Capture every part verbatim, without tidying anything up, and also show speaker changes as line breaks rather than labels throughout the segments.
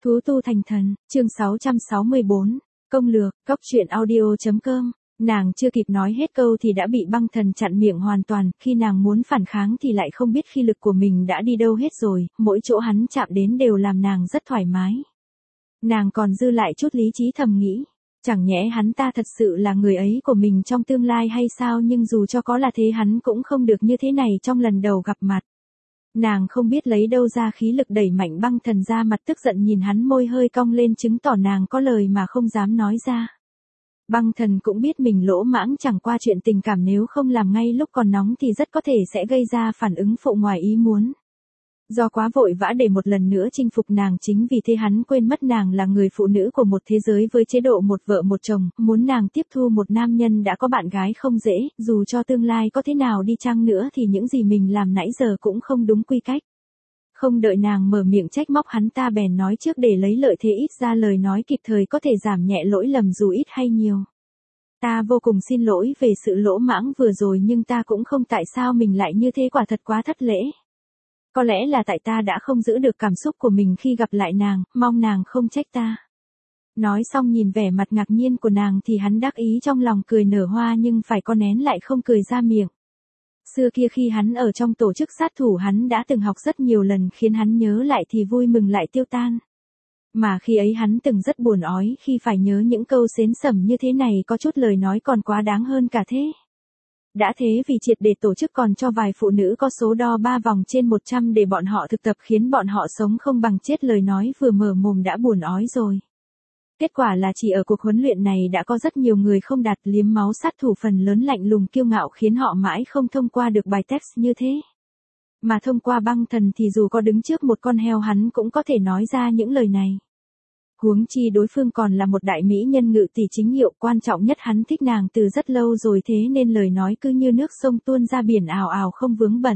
Thú tu thành thần, chương sáu trăm sáu mươi bốn, công lược, góc truyện audio.com, nàng chưa kịp nói hết câu thì đã bị băng thần chặn miệng hoàn toàn, khi nàng muốn phản kháng thì lại không biết khi lực của mình đã đi đâu hết rồi, mỗi chỗ hắn chạm đến đều làm nàng rất thoải mái. Nàng còn dư lại chút lý trí thầm nghĩ, chẳng nhẽ hắn ta thật sự là người ấy của mình trong tương lai hay sao, nhưng dù cho có là thế hắn cũng không được như thế này trong lần đầu gặp mặt. Nàng không biết lấy đâu ra khí lực đẩy mạnh băng thần ra mặt, tức giận nhìn hắn, môi hơi cong lên chứng tỏ nàng có lời mà không dám nói ra. Băng thần cũng biết mình lỗ mãng chẳng qua chuyện tình cảm, nếu không làm ngay lúc còn nóng thì rất có thể sẽ gây ra phản ứng phụ ngoài ý muốn. Do quá vội vã để một lần nữa chinh phục nàng, chính vì thế hắn quên mất nàng là người phụ nữ của một thế giới với chế độ một vợ một chồng, muốn nàng tiếp thu một nam nhân đã có bạn gái không dễ, dù cho tương lai có thế nào đi chăng nữa thì những gì mình làm nãy giờ cũng không đúng quy cách. Không đợi nàng mở miệng trách móc hắn ta bèn nói trước để lấy lợi thế, ít ra lời nói kịp thời có thể giảm nhẹ lỗi lầm dù ít hay nhiều. Ta vô cùng xin lỗi về sự lỗ mãng vừa rồi, nhưng ta cũng không tại sao mình lại như thế, quả thật quá thất lễ. Có lẽ là tại ta đã không giữ được cảm xúc của mình khi gặp lại nàng, mong nàng không trách ta. Nói xong nhìn vẻ mặt ngạc nhiên của nàng thì hắn đắc ý trong lòng cười nở hoa, nhưng phải có nén lại không cười ra miệng. Xưa kia khi hắn ở trong tổ chức sát thủ hắn đã từng học rất nhiều lần, khiến hắn nhớ lại thì vui mừng lại tiêu tan. Mà khi ấy hắn từng rất buồn ói khi phải nhớ những câu xến xẩm như thế này, có chút lời nói còn quá đáng hơn cả thế. Đã thế vì triệt để tổ chức còn cho vài phụ nữ có số đo ba vòng trên một trăm để bọn họ thực tập, khiến bọn họ sống không bằng chết, lời nói vừa mở mồm đã buồn ói rồi. Kết quả là chỉ ở cuộc huấn luyện này đã có rất nhiều người không đạt, liếm máu sát thủ phần lớn lạnh lùng kiêu ngạo khiến họ mãi không thông qua được bài test như thế. Mà thông qua băng thần thì dù có đứng trước một con heo hắn cũng có thể nói ra những lời này. Huống chi đối phương còn là một đại mỹ nhân ngự tỷ chính hiệu, quan trọng nhất hắn thích nàng từ rất lâu rồi, thế nên lời nói cứ như nước sông tuôn ra biển ào ào không vướng bận.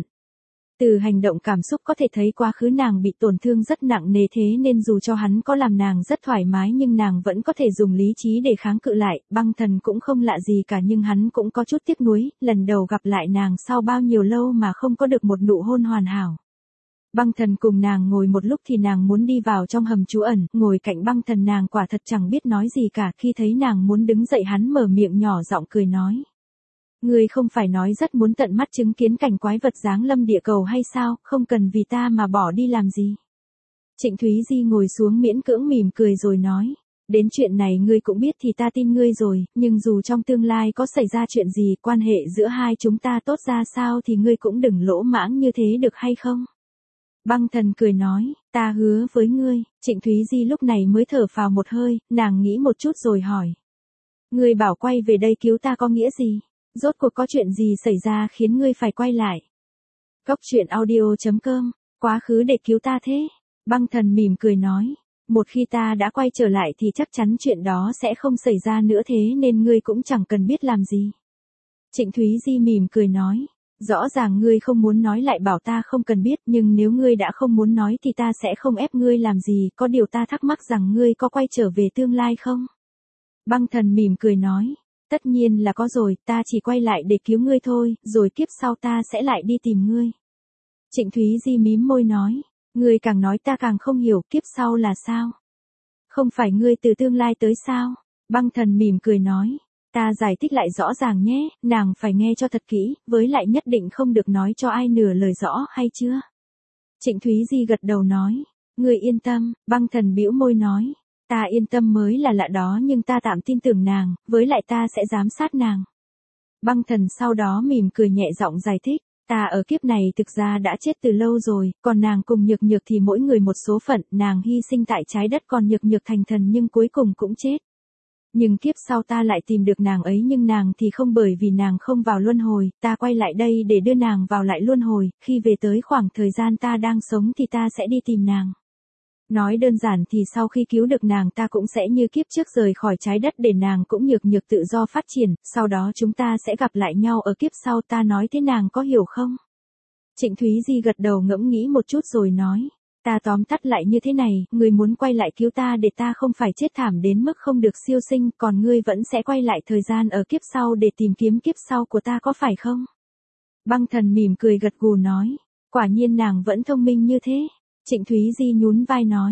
Từ hành động cảm xúc có thể thấy quá khứ nàng bị tổn thương rất nặng nề, thế nên dù cho hắn có làm nàng rất thoải mái nhưng nàng vẫn có thể dùng lý trí để kháng cự lại. Băng thần cũng không lạ gì cả, nhưng hắn cũng có chút tiếc nuối, lần đầu gặp lại nàng sau bao nhiêu lâu mà không có được một nụ hôn hoàn hảo. Băng thần cùng nàng ngồi một lúc thì nàng muốn đi vào trong hầm trú ẩn, ngồi cạnh băng thần nàng quả thật chẳng biết nói gì cả, khi thấy nàng muốn đứng dậy hắn mở miệng nhỏ giọng cười nói. Ngươi không phải nói rất muốn tận mắt chứng kiến cảnh quái vật giáng lâm địa cầu hay sao, không cần vì ta mà bỏ đi làm gì. Trịnh Thúy Di ngồi xuống miễn cưỡng mỉm cười rồi nói. Đến chuyện này ngươi cũng biết thì ta tin ngươi rồi, nhưng dù trong tương lai có xảy ra chuyện gì, quan hệ giữa hai chúng ta tốt ra sao thì ngươi cũng đừng lỗ mãng như thế được hay không? Băng thần cười nói, ta hứa với ngươi. Trịnh Thúy Di lúc này mới thở phào một hơi, nàng nghĩ một chút rồi hỏi. Ngươi bảo quay về đây cứu ta có nghĩa gì? Rốt cuộc có chuyện gì xảy ra khiến ngươi phải quay lại? Góc truyện audio.com, quá khứ để cứu ta thế? Băng thần mỉm cười nói, một khi ta đã quay trở lại thì chắc chắn chuyện đó sẽ không xảy ra nữa, thế nên ngươi cũng chẳng cần biết làm gì. Trịnh Thúy Di mỉm cười nói, rõ ràng ngươi không muốn nói lại bảo ta không cần biết, nhưng nếu ngươi đã không muốn nói thì ta sẽ không ép ngươi làm gì, có điều ta thắc mắc rằng ngươi có quay trở về tương lai không? Băng thần mỉm cười nói, tất nhiên là có rồi, ta chỉ quay lại để cứu ngươi thôi, rồi kiếp sau ta sẽ lại đi tìm ngươi. Trịnh Thúy Di mím môi nói, ngươi càng nói ta càng không hiểu, kiếp sau là sao? Không phải ngươi từ tương lai tới sao? Băng thần mỉm cười nói, ta giải thích lại rõ ràng nhé, nàng phải nghe cho thật kỹ, với lại nhất định không được nói cho ai nửa lời, rõ hay chưa? Trịnh Thúy Di gật đầu nói, ngươi yên tâm. Băng thần bĩu môi nói, ta yên tâm mới là lạ đó, nhưng ta tạm tin tưởng nàng, với lại ta sẽ giám sát nàng. Băng thần sau đó mỉm cười nhẹ giọng giải thích, ta ở kiếp này thực ra đã chết từ lâu rồi, còn nàng cùng Nhược Nhược thì mỗi người một số phận, nàng hy sinh tại trái đất còn Nhược Nhược thành thần nhưng cuối cùng cũng chết. Nhưng kiếp sau ta lại tìm được nàng ấy, nhưng nàng thì không, bởi vì nàng không vào luân hồi, ta quay lại đây để đưa nàng vào lại luân hồi, khi về tới khoảng thời gian ta đang sống thì ta sẽ đi tìm nàng. Nói đơn giản thì sau khi cứu được nàng ta cũng sẽ như kiếp trước rời khỏi trái đất để nàng cũng Nhược Nhược tự do phát triển, sau đó chúng ta sẽ gặp lại nhau ở kiếp sau, ta nói thế nàng có hiểu không? Trịnh Thúy Di gật đầu ngẫm nghĩ một chút rồi nói, ta tóm tắt lại như thế này, ngươi muốn quay lại cứu ta để ta không phải chết thảm đến mức không được siêu sinh, còn ngươi vẫn sẽ quay lại thời gian ở kiếp sau để tìm kiếm kiếp sau của ta, có phải không? Băng thần mỉm cười gật gù nói, quả nhiên nàng vẫn thông minh như thế. Trịnh Thúy Di nhún vai nói,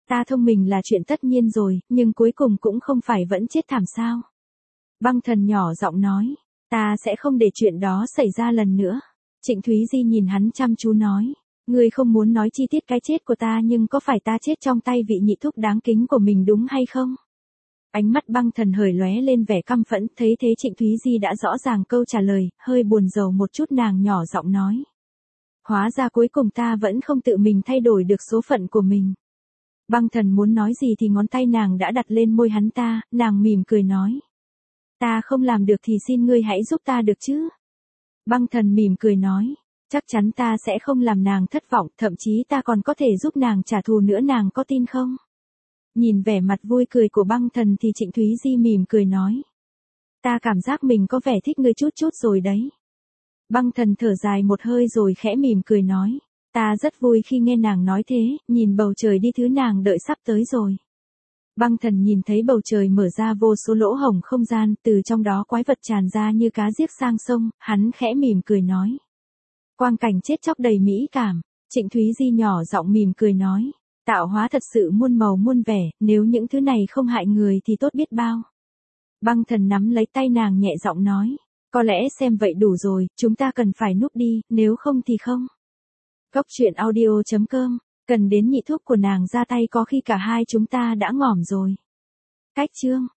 Ta thông minh là chuyện tất nhiên rồi, nhưng cuối cùng cũng không phải vẫn chết thảm sao. Băng thần nhỏ giọng nói, ta sẽ không để chuyện đó xảy ra lần nữa. Trịnh Thúy Di nhìn hắn chăm chú nói, ngươi không muốn nói chi tiết cái chết của ta nhưng có phải ta chết trong tay vị nhị thúc đáng kính của mình đúng hay không? Ánh mắt băng thần hởi lóe lên vẻ căm phẫn, thấy thế Trịnh Thúy Di đã rõ ràng câu trả lời, hơi buồn rầu một chút nàng nhỏ giọng nói. Hóa ra cuối cùng ta vẫn không tự mình thay đổi được số phận của mình. Băng thần muốn nói gì thì ngón tay nàng đã đặt lên môi hắn ta, nàng mỉm cười nói. Ta không làm được thì xin ngươi hãy giúp ta được chứ. Băng thần mỉm cười nói, chắc chắn ta sẽ không làm nàng thất vọng, thậm chí ta còn có thể giúp nàng trả thù nữa, nàng có tin không? Nhìn vẻ mặt vui cười của băng thần thì Trịnh Thúy Di mỉm cười nói. Ta cảm giác mình có vẻ thích ngươi chút chút rồi đấy. Băng thần thở dài một hơi rồi khẽ mỉm cười nói. Ta rất vui khi nghe nàng nói thế, nhìn bầu trời đi, thứ nàng đợi sắp tới rồi. Băng thần nhìn thấy bầu trời mở ra vô số lỗ hổng không gian, từ trong đó quái vật tràn ra như cá giết sang sông, hắn khẽ mỉm cười nói. Quang cảnh chết chóc đầy mỹ cảm, Trịnh Thúy Di nhỏ giọng mỉm cười nói. Tạo hóa thật sự muôn màu muôn vẻ, nếu những thứ này không hại người thì tốt biết bao. Băng thần nắm lấy tay nàng nhẹ giọng nói. Có lẽ xem vậy đủ rồi, chúng ta cần phải núp đi, nếu không thì không. Cốc truyện audio chấm com, cần đến nhị thúc của nàng ra tay có khi cả hai chúng ta đã ngỏm rồi. Cách chương